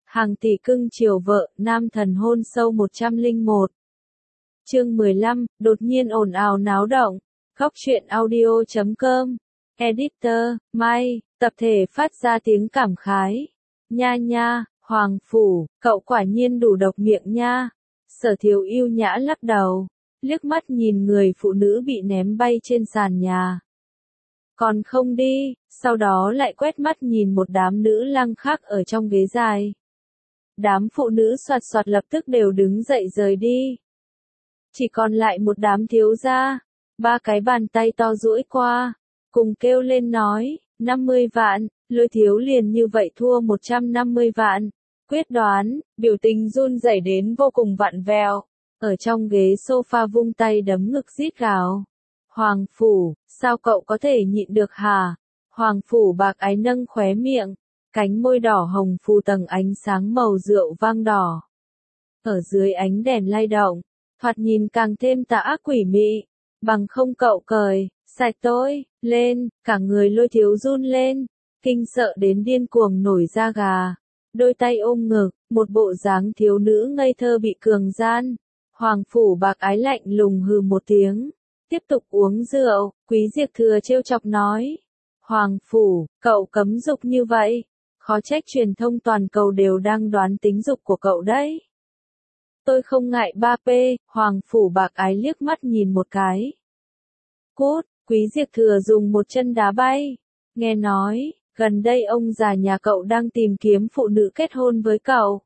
Hàng tỷ cưng chiều vợ, nam thần hôn sâu 101. Chương 15, đột nhiên ồn ào náo động. Góc truyện audio.com. Editor, Mai, tập thể phát ra tiếng cảm khái. Nha nha, Hoàng Phủ, cậu quả nhiên đủ độc miệng nha. Sở Thiếu yêu nhã lắc đầu, liếc mắt nhìn người phụ nữ bị ném bay trên sàn nhà. Còn không đi, sau đó lại quét mắt nhìn một đám nữ lang khác ở trong ghế dài. Đám phụ nữ soạt soạt lập tức đều đứng dậy rời đi. Chỉ còn lại một đám thiếu gia, ba cái bàn tay to duỗi qua, cùng kêu lên nói, 50 vạn, Lôi Thiếu liền như vậy thua 150 vạn. Quyết đoán, biểu tình run rẩy đến vô cùng vặn vẹo, ở trong ghế sofa vung tay đấm ngực rít gào. Hoàng Phủ, sao cậu có thể nhịn được hả? Hoàng Phủ bạc ái nâng khóe miệng, cánh môi đỏ hồng phù tầng ánh sáng màu rượu vang đỏ. Ở dưới ánh đèn lay động, thoạt nhìn càng thêm tà ác quỷ mị, bằng không cậu cười, sạch tôi, lên, cả người Lôi Thiếu run lên, kinh sợ đến điên cuồng nổi da gà, đôi tay ôm ngực, một bộ dáng thiếu nữ ngây thơ bị cường gian. Hoàng Phủ bạc ái lạnh lùng hừ một tiếng, tiếp tục uống rượu. Quý Diệp Thừa trêu chọc nói, Hoàng Phủ, cậu cấm dục như vậy, khó trách truyền thông toàn cầu đều đang đoán tính dục của cậu đấy. Tôi không ngại 3P, Hoàng Phủ bạc ái liếc mắt nhìn một cái. Cút, Quý Diệp Thừa dùng một chân đá bay. Nghe nói, gần đây ông già nhà cậu đang tìm kiếm phụ nữ kết hôn với cậu.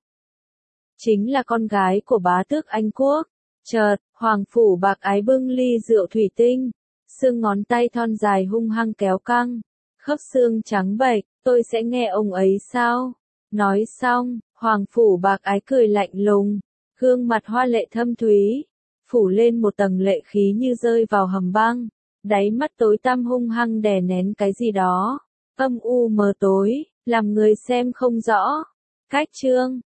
Chính là con gái của bá tước Anh Quốc. Chợt, Hoàng Phủ bạc ái bưng ly rượu thủy tinh, xương ngón tay thon dài hung hăng kéo căng, khớp xương trắng bệch, tôi sẽ nghe ông ấy sao? Nói xong, Hoàng Phủ bạc ái cười lạnh lùng, gương mặt hoa lệ thâm thúy, phủ lên một tầng lệ khí như rơi vào hầm băng, đáy mắt tối tăm hung hăng đè nén cái gì đó, âm u mờ tối, làm người xem không rõ. Cách chương